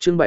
chương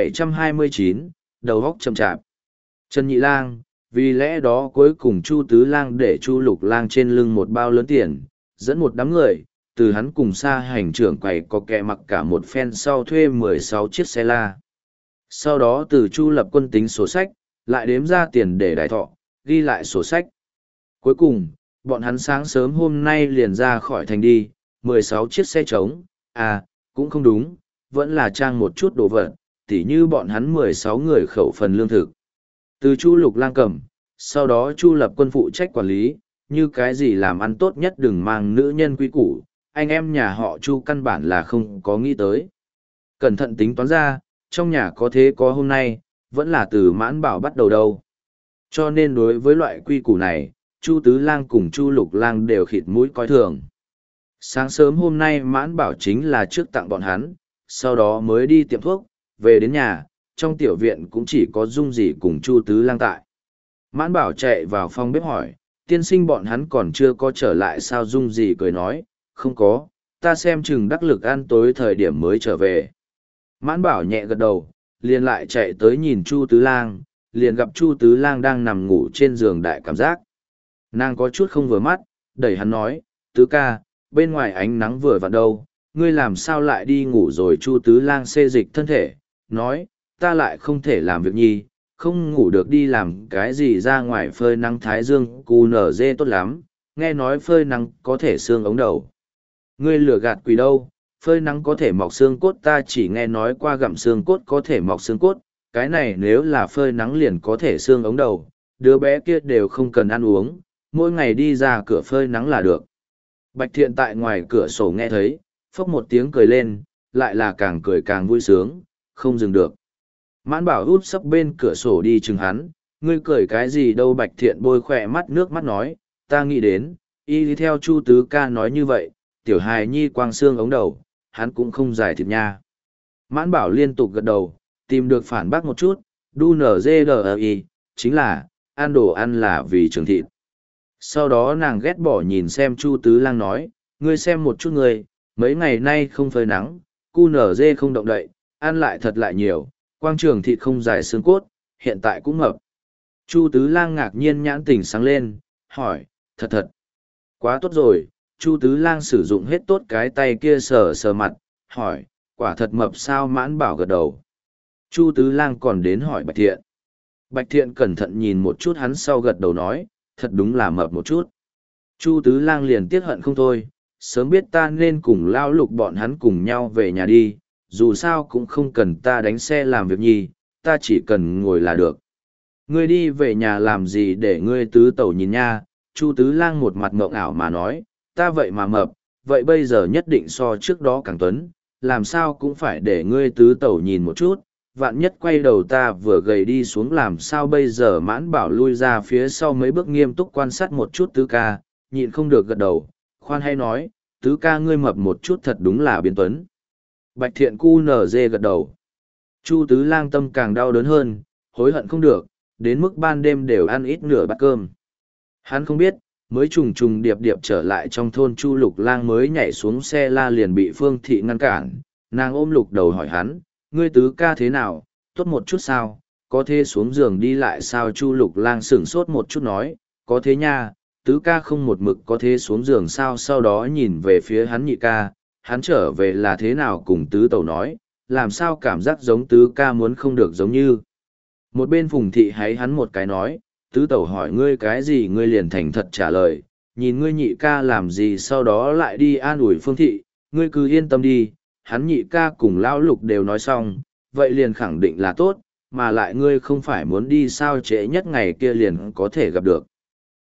729, đầu góc chậm chạp. Trần Nhị Lang, vì lẽ đó cuối cùng Chu Tứ Lang để Chu Lục Lang trên lưng một bao lớn tiền, dẫn một đám người, từ hắn cùng xa hành trưởng quầy có kẻ mặc cả một phen sau thuê 16 chiếc xe la. Sau đó từ Chu Lập Quân tính sổ sách, lại đếm ra tiền để đài thọ, ghi lại sổ sách. Cuối cùng, bọn hắn sáng sớm hôm nay liền ra khỏi thành đi, 16 chiếc xe trống, cũng không đúng, vẫn là trang một chút đồ vật, tỉ như bọn hắn 16 người khẩu phần lương thực. Từ Chu Lục Lang cầm, sau đó Chu Lập Quân phụ trách quản lý, như cái gì làm ăn tốt nhất đừng mang nữ nhân quý củ, anh em nhà họ Chu căn bản là không có nghĩ tới. Cẩn thận tính toán ra, trong nhà có thế có hôm nay, vẫn là từ Mãn Bảo bắt đầu đâu. Cho nên đối với loại quy củ này, Chu Tứ Lang cùng Chu Lục Lang đều khịt mũi coi thường. Sáng sớm hôm nay Mãn Bảo chính là trước tặng bọn hắn, sau đó mới đi tiệm thuốc, về đến nhà, trong tiểu viện cũng chỉ có Dung Dì cùng Chu Tứ Lang tại. Mãn Bảo chạy vào phòng bếp hỏi, tiên sinh bọn hắn còn chưa có trở lại sao? Dung Dì cười nói, không có, ta xem chừng đắc lực ăn tối thời điểm mới trở về. Mãn Bảo nhẹ gật đầu, liền lại chạy tới nhìn Chu Tứ Lang, liền gặp Chu Tứ Lang đang nằm ngủ trên giường đại cảm giác. Nàng có chút không vừa mắt, đẩy hắn nói, Tứ ca, bên ngoài ánh nắng vừa vặn đâu, ngươi làm sao lại đi ngủ rồi? Chu Tứ Lang xê dịch thân thể, nói, ta lại không thể làm việc nhi, không ngủ được đi làm cái gì ra ngoài phơi nắng thái dương cu nở dê tốt lắm, nghe nói phơi nắng có thể xương ống đầu. Ngươi lừa gạt quỷ đâu, phơi nắng có thể mọc xương cốt, ta chỉ nghe nói qua gặm xương cốt có thể mọc xương cốt, cái này nếu là phơi nắng liền có thể xương ống đầu, đứa bé kia đều không cần ăn uống, mỗi ngày đi ra cửa phơi nắng là được. Bạch Thiện tại ngoài cửa sổ nghe thấy, phốc một tiếng cười lên, lại là càng cười càng vui sướng, không dừng được. Mãn Bảo út sấp bên cửa sổ đi chừng hắn, ngươi cười cái gì đâu? Bạch Thiện bôi khỏe mắt nước mắt nói, ta nghĩ đến, y theo Chu Tứ ca nói như vậy, tiểu hài nhi quang xương ống đầu, hắn cũng không giải thịt nha. Mãn Bảo liên tục gật đầu, tìm được phản bác một chút, đu nở dê đờ y, chính là, ăn đồ ăn là vì trường thịt. Sau đó nàng ghét bỏ nhìn xem Chu Tứ Lang nói, ngươi xem một chút ngươi, mấy ngày nay không phơi nắng, cu nở dê không động đậy, ăn lại thật lại nhiều, quang trường thịt không dài xương cốt, hiện tại cũng mập. Chu Tứ Lang ngạc nhiên nhãn tỉnh sáng lên, hỏi, thật thật. Quá tốt rồi, Chu Tứ Lang sử dụng hết tốt cái tay kia sờ sờ mặt, hỏi, quả thật mập sao? Mãn Bảo gật đầu. Chu Tứ Lang còn đến hỏi Bạch Thiện. Bạch Thiện cẩn thận nhìn một chút hắn sau gật đầu nói, thật đúng là mập một chút. Chu Tứ Lang liền tiếc hận không thôi, sớm biết ta nên cùng Lao Lục bọn hắn cùng nhau về nhà đi, dù sao cũng không cần ta đánh xe làm việc nhi, ta chỉ cần ngồi là được. Ngươi đi về nhà làm gì để ngươi tứ tẩu nhìn nha? Chu Tứ Lang một mặt ngộng ảo mà nói, ta vậy mà mập, vậy bây giờ nhất định so trước đó càng tuấn, làm sao cũng phải để ngươi tứ tẩu nhìn một chút, vạn nhất quay đầu ta vừa gầy đi xuống làm sao bây giờ? Mãn Bảo lui ra phía sau mấy bước nghiêm túc quan sát một chút Tứ ca, nhịn không được gật đầu, khoan hay nói, Tứ ca ngươi mập một chút thật đúng là biến tuấn. Bạch Thiện cu nở dê gật đầu. Chu Tứ Lang tâm càng đau đớn hơn, hối hận không được, đến mức ban đêm đều ăn ít nửa bát cơm. Hắn không biết, mới trùng trùng điệp điệp trở lại trong thôn, Chu Lục Lang mới nhảy xuống xe la liền bị Phương Thị ngăn cản, nàng ôm Lục đầu hỏi hắn, ngươi Tứ ca thế nào, tốt một chút sao, có thế xuống giường đi lại sao? Chu Lục Lang sửng sốt một chút nói, có thế nha, Tứ ca không một mực có thế xuống giường sao? Sau đó nhìn về phía hắn nhị ca, hắn trở về là thế nào? Cùng Tứ tẩu nói, làm sao cảm giác giống Tứ ca muốn không được giống như. Một bên Phùng Thị háy hắn một cái nói, Tứ tẩu hỏi ngươi cái gì ngươi liền thành thật trả lời, nhìn ngươi nhị ca làm gì sau đó lại đi an ủi Phương Thị, ngươi cứ yên tâm đi, hắn nhị ca cùng Lão Lục đều nói xong, vậy liền khẳng định là tốt, mà lại ngươi không phải muốn đi sao, trễ nhất ngày kia liền có thể gặp được.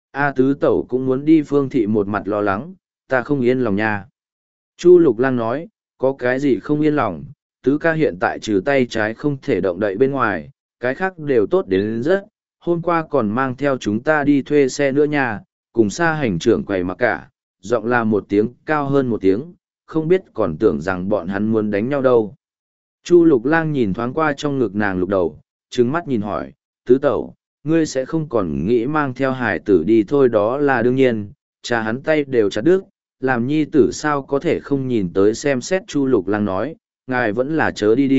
Tứ tẩu cũng muốn đi. Phương Thị một mặt lo lắng, ta không yên lòng nha. Chu Lục Lang nói, có cái gì không yên lòng, Tứ ca hiện tại trừ tay trái không thể động đậy bên ngoài, cái khác đều tốt đến rất, hôm qua còn mang theo chúng ta đi thuê xe nữa nha, cùng xa hành trưởng quầy mặc cả, giọng là một tiếng cao hơn một tiếng, không biết còn tưởng rằng bọn hắn muốn đánh nhau đâu. Chu Lục Lang nhìn thoáng qua trong ngực nàng Lục đầu, trừng mắt nhìn hỏi, Tứ tẩu, ngươi sẽ không còn nghĩ mang theo hải tử đi thôi? Đó là đương nhiên, cha hắn tay đều chặt đứt, làm nhi tử sao có thể không nhìn tới xem xét. Chu Lục Lang nói, ngài vẫn là chớ đi đi,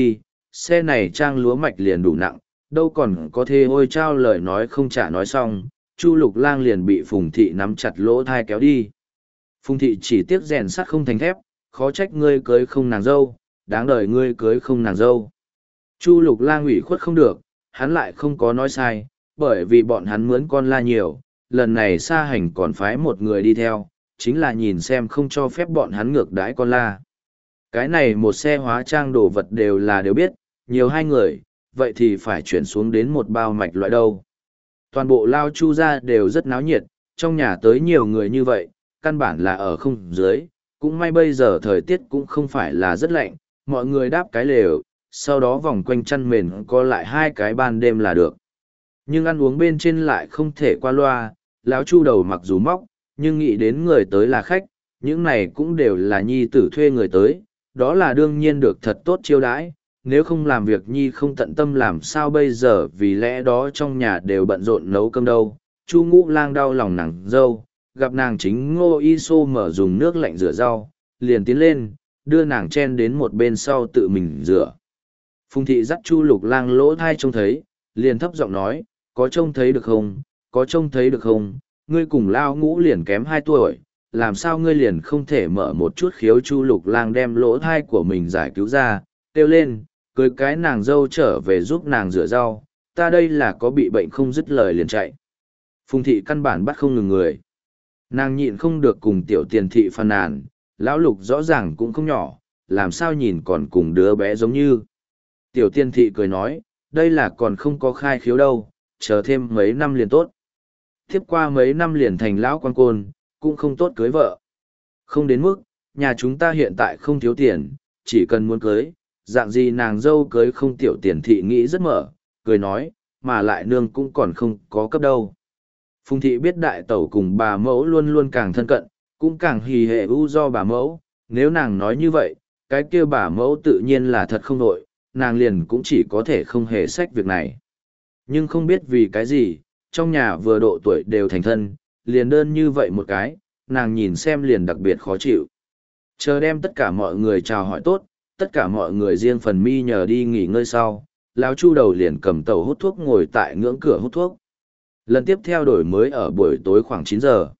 xe này trang lúa mạch liền đủ nặng, đâu còn có thể ôi trao lời nói không trả nói xong, Chu Lục Lang liền bị Phùng Thị nắm chặt lỗ thai kéo đi. Phùng Thị chỉ tiếc rèn sắt không thành thép, khó trách ngươi cưới không nàng dâu, đáng đời ngươi cưới không nàng dâu. Chu Lục Lang ủy khuất không được, hắn lại không có nói sai, bởi vì bọn hắn mướn con la nhiều, lần này Sa Hành còn phái một người đi theo, chính là nhìn xem không cho phép bọn hắn ngược đãi con la. Cái này một xe hóa trang đồ vật đều biết, nhiều hai người, vậy thì phải chuyển xuống đến một bao mạch loại đâu. Toàn bộ Lao Chu gia đều rất náo nhiệt, trong nhà tới nhiều người như vậy, căn bản là ở không dưới, cũng may bây giờ thời tiết cũng không phải là rất lạnh, mọi người đáp cái lều, sau đó vòng quanh chăn mền co lại hai cái ban đêm là được. Nhưng ăn uống bên trên lại không thể qua loa, lão Chu đầu mặc dù móc, nhưng nghĩ đến người tới là khách, những này cũng đều là nhi tử thuê người tới, đó là đương nhiên được thật tốt chiêu đãi, nếu không làm việc nhi không tận tâm làm sao bây giờ, vì lẽ đó trong nhà đều bận rộn nấu cơm đâu. Chu Ngũ Lang đau lòng nàng dâu, gặp nàng chính Ngô Y Xô mở dùng nước lạnh rửa rau, liền tiến lên, đưa nàng chen đến một bên sau tự mình rửa. Phùng Thị dắt Chu Lục Lang lỗ thai trông thấy, liền thấp giọng nói, có trông thấy được không, có trông thấy được không, ngươi cùng Lao Ngũ liền kém 2 tuổi, làm sao ngươi liền không thể mở một chút khiếu. Chu Lục Lang đem lỗ thai của mình giải cứu ra, kêu lên, cưới cái nàng dâu trở về giúp nàng rửa rau, ta đây là có bị bệnh không dứt lời liền chạy. Phùng Thị căn bản bắt không ngừng người. Nàng nhịn không được cùng Tiểu Tiền Thị phàn nàn, lão Lục rõ ràng cũng không nhỏ, làm sao nhìn còn cùng đứa bé giống như. Tiểu Tiền Thị cười nói, đây là còn không có khai khiếu đâu, chờ thêm mấy năm liền tốt. Tiếp qua mấy năm liền thành lão quan côn, cũng không tốt cưới vợ. Không đến mức, nhà chúng ta hiện tại không thiếu tiền, chỉ cần muốn cưới, dạng gì nàng dâu cưới không. Tiểu Tiền Thị nghĩ rất mở, cười nói, mà lại nương cũng còn không có cấp đâu. Phùng Thị biết đại tẩu cùng bà mẫu luôn luôn càng thân cận, cũng càng hì hệ u do bà mẫu, nếu nàng nói như vậy, cái kia bà mẫu tự nhiên là thật không nội, nàng liền cũng chỉ có thể không hề sách việc này. Nhưng không biết vì cái gì, trong nhà vừa độ tuổi đều thành thân, liền đơn như vậy một cái, nàng nhìn xem liền đặc biệt khó chịu. Chờ đem tất cả mọi người chào hỏi tốt, tất cả mọi người riêng phần mi nhờ đi nghỉ ngơi sau, lão Chu đầu liền cầm tàu hút thuốc ngồi tại ngưỡng cửa hút thuốc. Lần tiếp theo đổi mới ở buổi tối khoảng 9 giờ.